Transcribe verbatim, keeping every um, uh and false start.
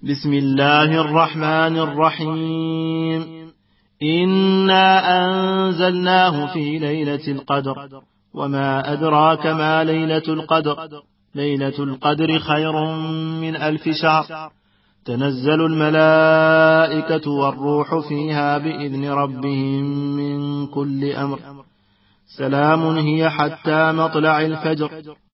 بسم الله الرحمن الرحيم. إنا أنزلناه في ليلة القدر وما أدراك ما ليلة القدر ليلة القدر خير من ألف شهر تنزل الملائكة والروح فيها بإذن ربهم من كل أمر سلام هي حتى مطلع الفجر.